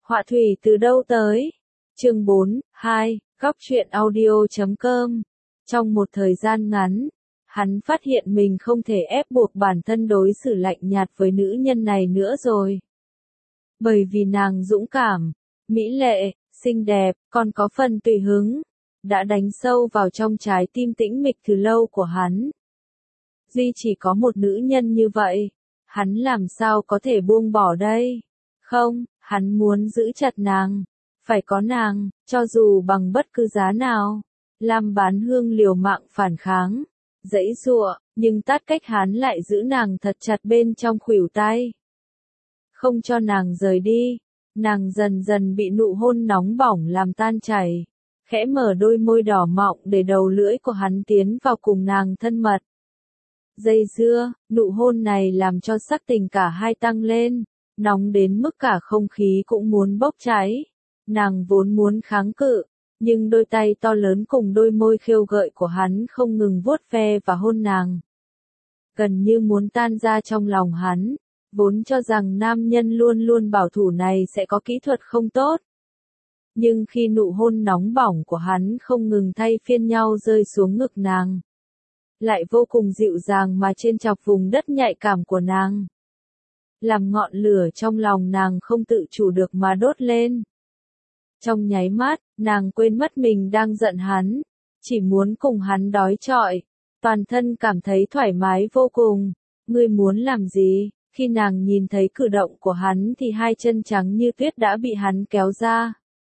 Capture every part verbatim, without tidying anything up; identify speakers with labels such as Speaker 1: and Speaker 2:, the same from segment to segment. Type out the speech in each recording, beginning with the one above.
Speaker 1: Họa thủy từ đâu tới? Chương bốn, hai, góc truyện audio chấm com. Trong một thời gian ngắn, hắn phát hiện mình không thể ép buộc bản thân đối xử lạnh nhạt với nữ nhân này nữa rồi. Bởi vì nàng dũng cảm, mỹ lệ, xinh đẹp, còn có phần tùy hứng, đã đánh sâu vào trong trái tim tĩnh mịch từ lâu của hắn. Duy chỉ có một nữ nhân như vậy, hắn làm sao có thể buông bỏ đây? Không, hắn muốn giữ chặt nàng, phải có nàng, cho dù bằng bất cứ giá nào. Lam Bán Hương liều mạng phản kháng, giãy giụa, nhưng Tát Cách Hán lại giữ nàng thật chặt bên trong khuỷu tay, không cho nàng rời đi. Nàng dần dần bị nụ hôn nóng bỏng làm tan chảy, khẽ mở đôi môi đỏ mọng để đầu lưỡi của hắn tiến vào cùng nàng thân mật. Dây dưa, nụ hôn này làm cho sắc tình cả hai tăng lên, nóng đến mức cả không khí cũng muốn bốc cháy. Nàng vốn muốn kháng cự, nhưng đôi tay to lớn cùng đôi môi khêu gợi của hắn không ngừng vuốt ve và hôn nàng, gần như muốn tan ra trong lòng hắn. Vốn cho rằng nam nhân luôn luôn bảo thủ này sẽ có kỹ thuật không tốt. Nhưng khi nụ hôn nóng bỏng của hắn không ngừng thay phiên nhau rơi xuống ngực nàng, lại vô cùng dịu dàng mà trên chọc vùng đất nhạy cảm của nàng, làm ngọn lửa trong lòng nàng không tự chủ được mà đốt lên. Trong nháy mắt, nàng quên mất mình đang giận hắn, chỉ muốn cùng hắn đói trọi, toàn thân cảm thấy thoải mái vô cùng. Ngươi muốn làm gì? Khi nàng nhìn thấy cử động của hắn thì hai chân trắng như tuyết đã bị hắn kéo ra.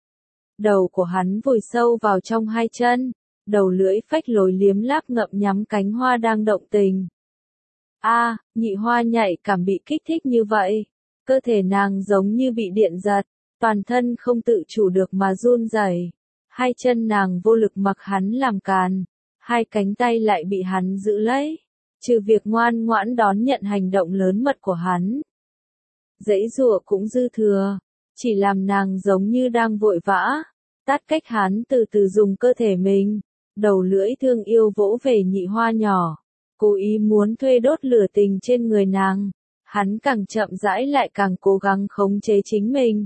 Speaker 1: Đầu của hắn vùi sâu vào trong hai chân, đầu lưỡi phách lối liếm láp ngậm nhắm cánh hoa đang động tình. A, à, nhị hoa nhạy cảm bị kích thích như vậy, cơ thể nàng giống như bị điện giật, toàn thân không tự chủ được mà run rẩy. Hai chân nàng vô lực mặc hắn làm càn, hai cánh tay lại bị hắn giữ lấy. Trừ việc ngoan ngoãn đón nhận hành động lớn mật của hắn, giãy giụa cũng dư thừa, chỉ làm nàng giống như đang vội vã. Tát Cách Hán từ từ dùng cơ thể mình, đầu lưỡi thương yêu vỗ về nhị hoa nhỏ, cố ý muốn thuê đốt lửa tình trên người nàng. Hắn càng chậm rãi lại càng cố gắng khống chế chính mình,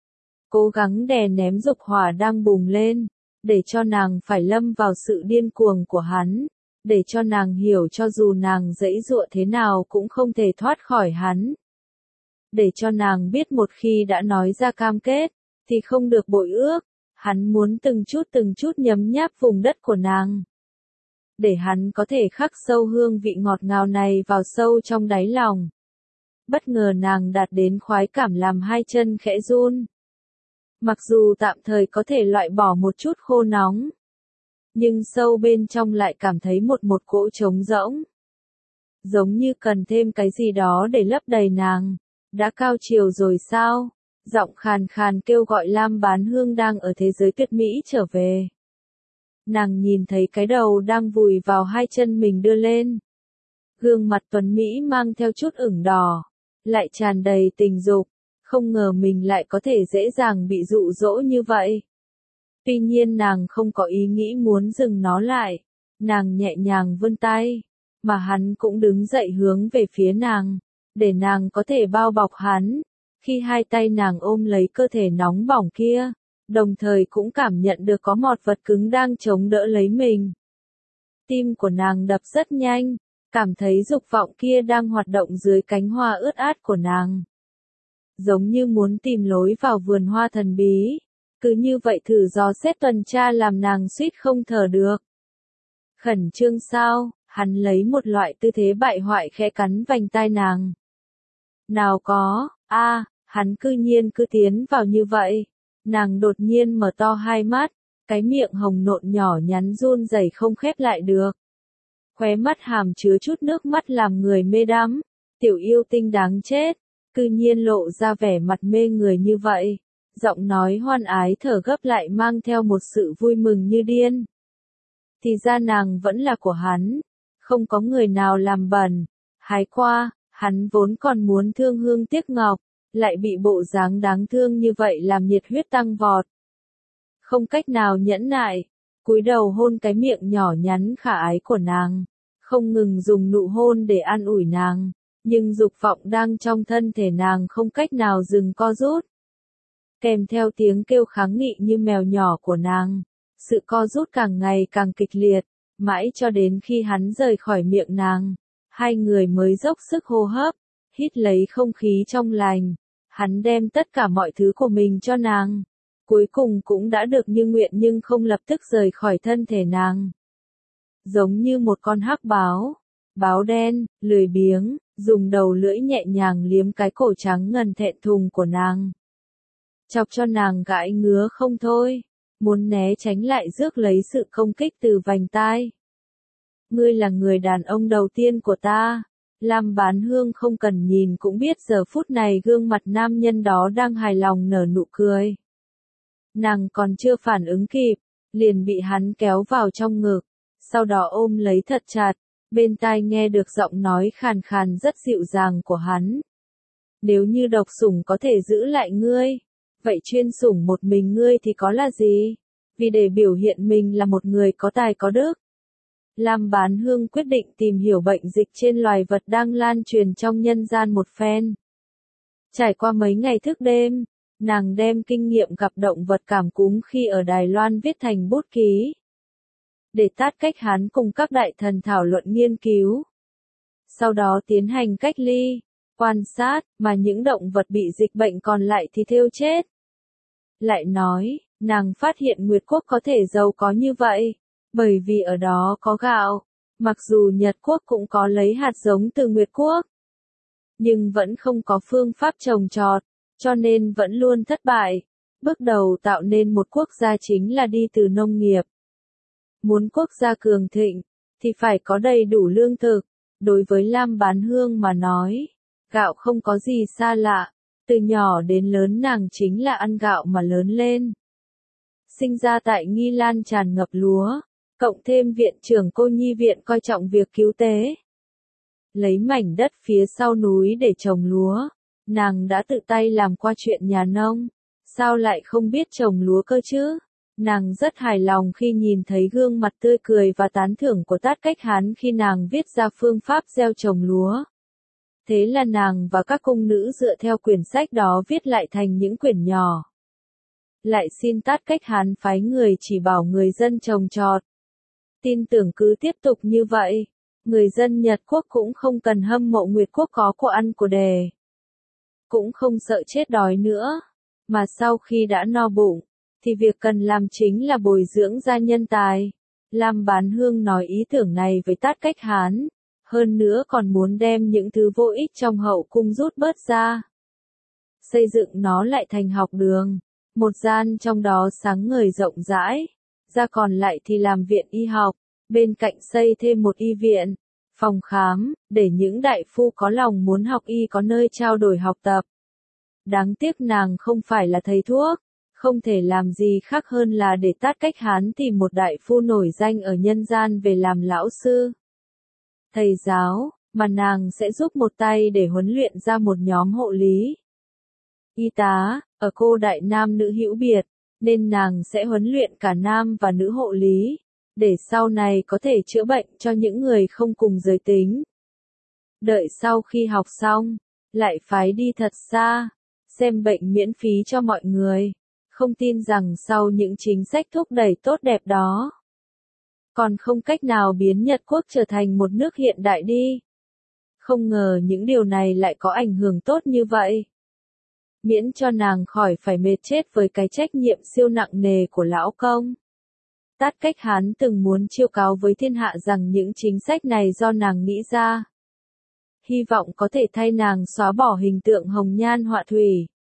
Speaker 1: cố gắng đè nén dục hỏa đang bùng lên, để cho nàng phải lâm vào sự điên cuồng của hắn. Để cho nàng hiểu cho dù nàng giãy giụa thế nào cũng không thể thoát khỏi hắn. Để cho nàng biết một khi đã nói ra cam kết, thì không được bội ước. Hắn muốn từng chút từng chút nhấm nháp vùng đất của nàng, để hắn có thể khắc sâu hương vị ngọt ngào này vào sâu trong đáy lòng. Bất ngờ nàng đạt đến khoái cảm làm hai chân khẽ run. Mặc dù tạm thời có thể loại bỏ một chút khô nóng, nhưng sâu bên trong lại cảm thấy một một cỗ trống rỗng. Giống như cần thêm cái gì đó để lấp đầy nàng. Đã cao chiều rồi sao? Giọng khàn khàn kêu gọi Lam Bán Hương đang ở thế giới tuyệt mỹ trở về. Nàng nhìn thấy cái đầu đang vùi vào hai chân mình đưa lên. Gương mặt tuấn mỹ mang theo chút ửng đỏ, lại tràn đầy tình dục. Không ngờ mình lại có thể dễ dàng bị dụ dỗ như vậy. Tuy nhiên nàng không có ý nghĩ muốn dừng nó lại, nàng nhẹ nhàng vươn tay, mà hắn cũng đứng dậy hướng về phía nàng, để nàng có thể bao bọc hắn. Khi hai tay nàng ôm lấy cơ thể nóng bỏng kia, đồng thời cũng cảm nhận được có một vật cứng đang chống đỡ lấy mình. Tim của nàng đập rất nhanh, cảm thấy dục vọng kia đang hoạt động dưới cánh hoa ướt át của nàng, giống như muốn tìm lối vào vườn hoa thần bí. Cứ như vậy thử dò xét tuần tra làm nàng suýt không thở được. Khẩn trương sao? Hắn lấy một loại tư thế bại hoại khẽ cắn vành tai nàng. Nào có, a, à, hắn cư nhiên cứ tiến vào như vậy. Nàng đột nhiên mở to hai mắt, cái miệng hồng nộn nhỏ nhắn run rẩy không khép lại được. Khóe mắt hàm chứa chút nước mắt làm người mê đắm. Tiểu yêu tinh đáng chết, cư nhiên lộ ra vẻ mặt mê người như vậy. Giọng nói hoan ái thở gấp lại mang theo một sự vui mừng như điên. Thì ra nàng vẫn là của hắn, không có người nào làm bẩn. Hái qua, hắn vốn còn muốn thương hương tiếc ngọc, lại bị bộ dáng đáng thương như vậy làm nhiệt huyết tăng vọt. Không cách nào nhẫn nại, cúi đầu hôn cái miệng nhỏ nhắn khả ái của nàng, không ngừng dùng nụ hôn để an ủi nàng, nhưng dục vọng đang trong thân thể nàng không cách nào dừng co rút. kèm theo tiếng kêu kháng nghị như mèo nhỏ của nàng. Sự co rút càng ngày càng kịch liệt, mãi cho đến khi hắn rời khỏi miệng nàng, hai người mới dốc sức hô hấp, hít lấy không khí trong lành. Hắn đem tất cả mọi thứ của mình cho nàng, cuối cùng cũng đã được như nguyện nhưng không lập tức rời khỏi thân thể nàng. Giống như một con hắc báo, báo đen, lười biếng, dùng đầu lưỡi nhẹ nhàng liếm cái cổ trắng ngần thẹn thùng của nàng. Chọc cho nàng gãi ngứa không thôi, muốn né tránh lại rước lấy sự công kích từ vành tai. Ngươi là người đàn ông đầu tiên của ta. Lam Bán Hương không cần nhìn cũng biết giờ phút này gương mặt nam nhân đó đang hài lòng nở nụ cười. Nàng còn chưa phản ứng kịp, liền bị hắn kéo vào trong ngực, sau đó ôm lấy thật chặt, bên tai nghe được giọng nói khàn khàn rất dịu dàng của hắn. Nếu như độc sủng có thể giữ lại ngươi, vậy chuyên sủng một mình ngươi thì có là gì? Vì để biểu hiện mình là một người có tài có đức. Lam Bán Hương quyết định tìm hiểu bệnh dịch trên loài vật đang lan truyền trong nhân gian một phen. Trải qua mấy ngày thức đêm, nàng đem kinh nghiệm gặp động vật cảm cúm khi ở Đài Loan viết thành bút ký. Để tát cách hắn cùng các đại thần thảo luận nghiên cứu. Sau đó tiến hành cách ly, quan sát, mà những động vật bị dịch bệnh còn lại thì thêu chết. Lại nói, nàng phát hiện Nguyệt Quốc có thể giàu có như vậy, bởi vì ở đó có gạo, mặc dù Nhật Quốc cũng có lấy hạt giống từ Nguyệt Quốc, nhưng vẫn không có phương pháp trồng trọt, cho nên vẫn luôn thất bại. Bước đầu tạo nên một quốc gia chính là đi từ nông nghiệp. Muốn quốc gia cường thịnh, thì phải có đầy đủ lương thực. Đối với Lam Bán Hương mà nói, gạo không có gì xa lạ, từ nhỏ đến lớn nàng chính là ăn gạo mà lớn lên. Sinh ra tại Nghi Lan tràn ngập lúa, cộng thêm viện trưởng cô nhi viện coi trọng việc cứu tế. Lấy mảnh đất phía sau núi để trồng lúa, nàng đã tự tay làm qua chuyện nhà nông, sao lại không biết trồng lúa cơ chứ? Nàng rất hài lòng khi nhìn thấy gương mặt tươi cười và tán thưởng của Tát Cách Hán khi nàng viết ra phương pháp gieo trồng lúa. Thế là nàng và các cung nữ dựa theo quyển sách đó viết lại thành những quyển nhỏ. Lại xin Tát Cách Hán phái người chỉ bảo người dân trồng trọt. Tin tưởng cứ tiếp tục như vậy, người dân Nhật Quốc cũng không cần hâm mộ Nguyệt Quốc có của ăn của đề. Cũng không sợ chết đói nữa, mà sau khi đã no bụng, thì việc cần làm chính là bồi dưỡng ra nhân tài. Lam Bán Hương nói ý tưởng này với Tát Cách Hán, hơn nữa còn muốn đem những thứ vô ích trong hậu cung rút bớt ra. Xây dựng nó lại thành học đường, một gian trong đó sáng ngời rộng rãi, ra còn lại thì làm viện y học, bên cạnh xây thêm một y viện, phòng khám, để những đại phu có lòng muốn học y có nơi trao đổi học tập. Đáng tiếc nàng không phải là thầy thuốc, không thể làm gì khác hơn là để Tát Cách Hán tìm một đại phu nổi danh ở nhân gian về làm lão sư. Thầy giáo, mà nàng sẽ giúp một tay để huấn luyện ra một nhóm hộ lý. Y tá, ở cô đại nam nữ hữu biệt, nên nàng sẽ huấn luyện cả nam và nữ hộ lý, để sau này có thể chữa bệnh cho những người không cùng giới tính. Đợi sau khi học xong, lại phái đi thật xa, xem bệnh miễn phí cho mọi người. Không tin rằng sau những chính sách thúc đẩy tốt đẹp đó, còn không cách nào biến Nhật Quốc trở thành một nước hiện đại đi. Không ngờ những điều này lại có ảnh hưởng tốt như vậy. Miễn cho nàng khỏi phải mệt chết với cái trách nhiệm siêu nặng nề của lão công. Tát Cách Hán từng muốn chiêu cáo với thiên hạ rằng những chính sách này do nàng nghĩ ra. Hy vọng có thể thay nàng xóa bỏ hình tượng hồng nhan họa thủy,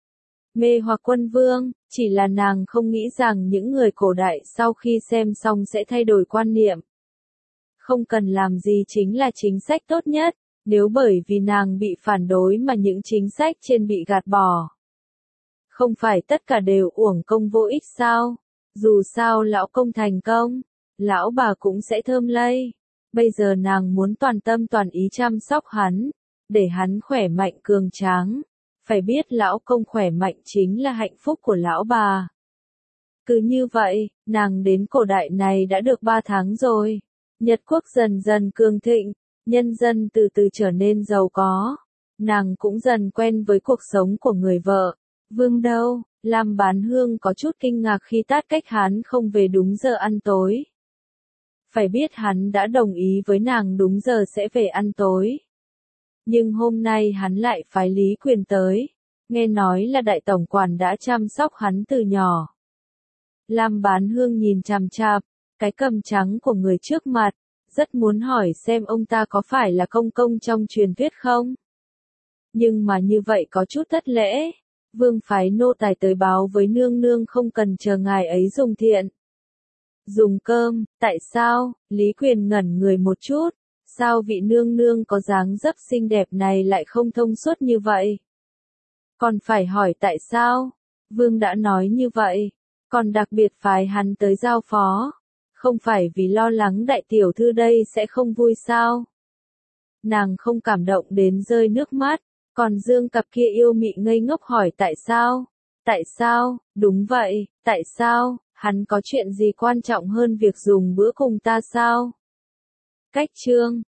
Speaker 1: mê hoặc quân vương, chỉ là nàng không nghĩ rằng những người cổ đại sau khi xem xong sẽ thay đổi quan niệm. Không cần làm gì chính là chính sách tốt nhất, nếu bởi vì nàng bị phản đối mà những chính sách trên bị gạt bỏ. Không phải tất cả đều uổng công vô ích sao? Dù sao lão công thành công, lão bà cũng sẽ thơm lây. Bây giờ nàng muốn toàn tâm toàn ý chăm sóc hắn, để hắn khỏe mạnh cường tráng. Phải biết lão công khỏe mạnh chính là hạnh phúc của lão bà. Cứ như vậy, nàng đến cổ đại này đã được ba tháng rồi. Nhật Quốc dần dần cường thịnh, nhân dân từ từ trở nên giàu có. Nàng cũng dần quen với cuộc sống của người vợ, Vương đâu? Lam Bán Hương có chút kinh ngạc khi Tát Cách hắn không về đúng giờ ăn tối. Phải biết hắn đã đồng ý với nàng đúng giờ sẽ về ăn tối. Nhưng hôm nay hắn lại phái Lý Quyền tới. Nghe nói là đại tổng quản đã chăm sóc hắn từ nhỏ. Lam Bán Hương nhìn chằm chằm cái cằm trắng của người trước mặt, rất muốn hỏi xem ông ta có phải là công công trong truyền thuyết không. Nhưng mà như vậy có chút thất lễ. Vương phái nô tài tới báo với nương nương không cần chờ ngài ấy dùng thiện. Dùng cơm, tại sao? Lý Quyền ngẩn người một chút. Sao vị nương nương có dáng dấp xinh đẹp này lại không thông suốt như vậy? Còn phải hỏi tại sao? Vương đã nói như vậy. Còn đặc biệt phái hắn tới giao phó. Không phải vì lo lắng đại tiểu thư đây sẽ không vui sao? Nàng không cảm động đến rơi nước mắt. Còn Dương cặp kia yêu mị ngây ngốc hỏi tại sao? Tại sao? Đúng vậy, tại sao? Hắn có chuyện gì quan trọng hơn việc dùng bữa cùng ta sao? Cách chương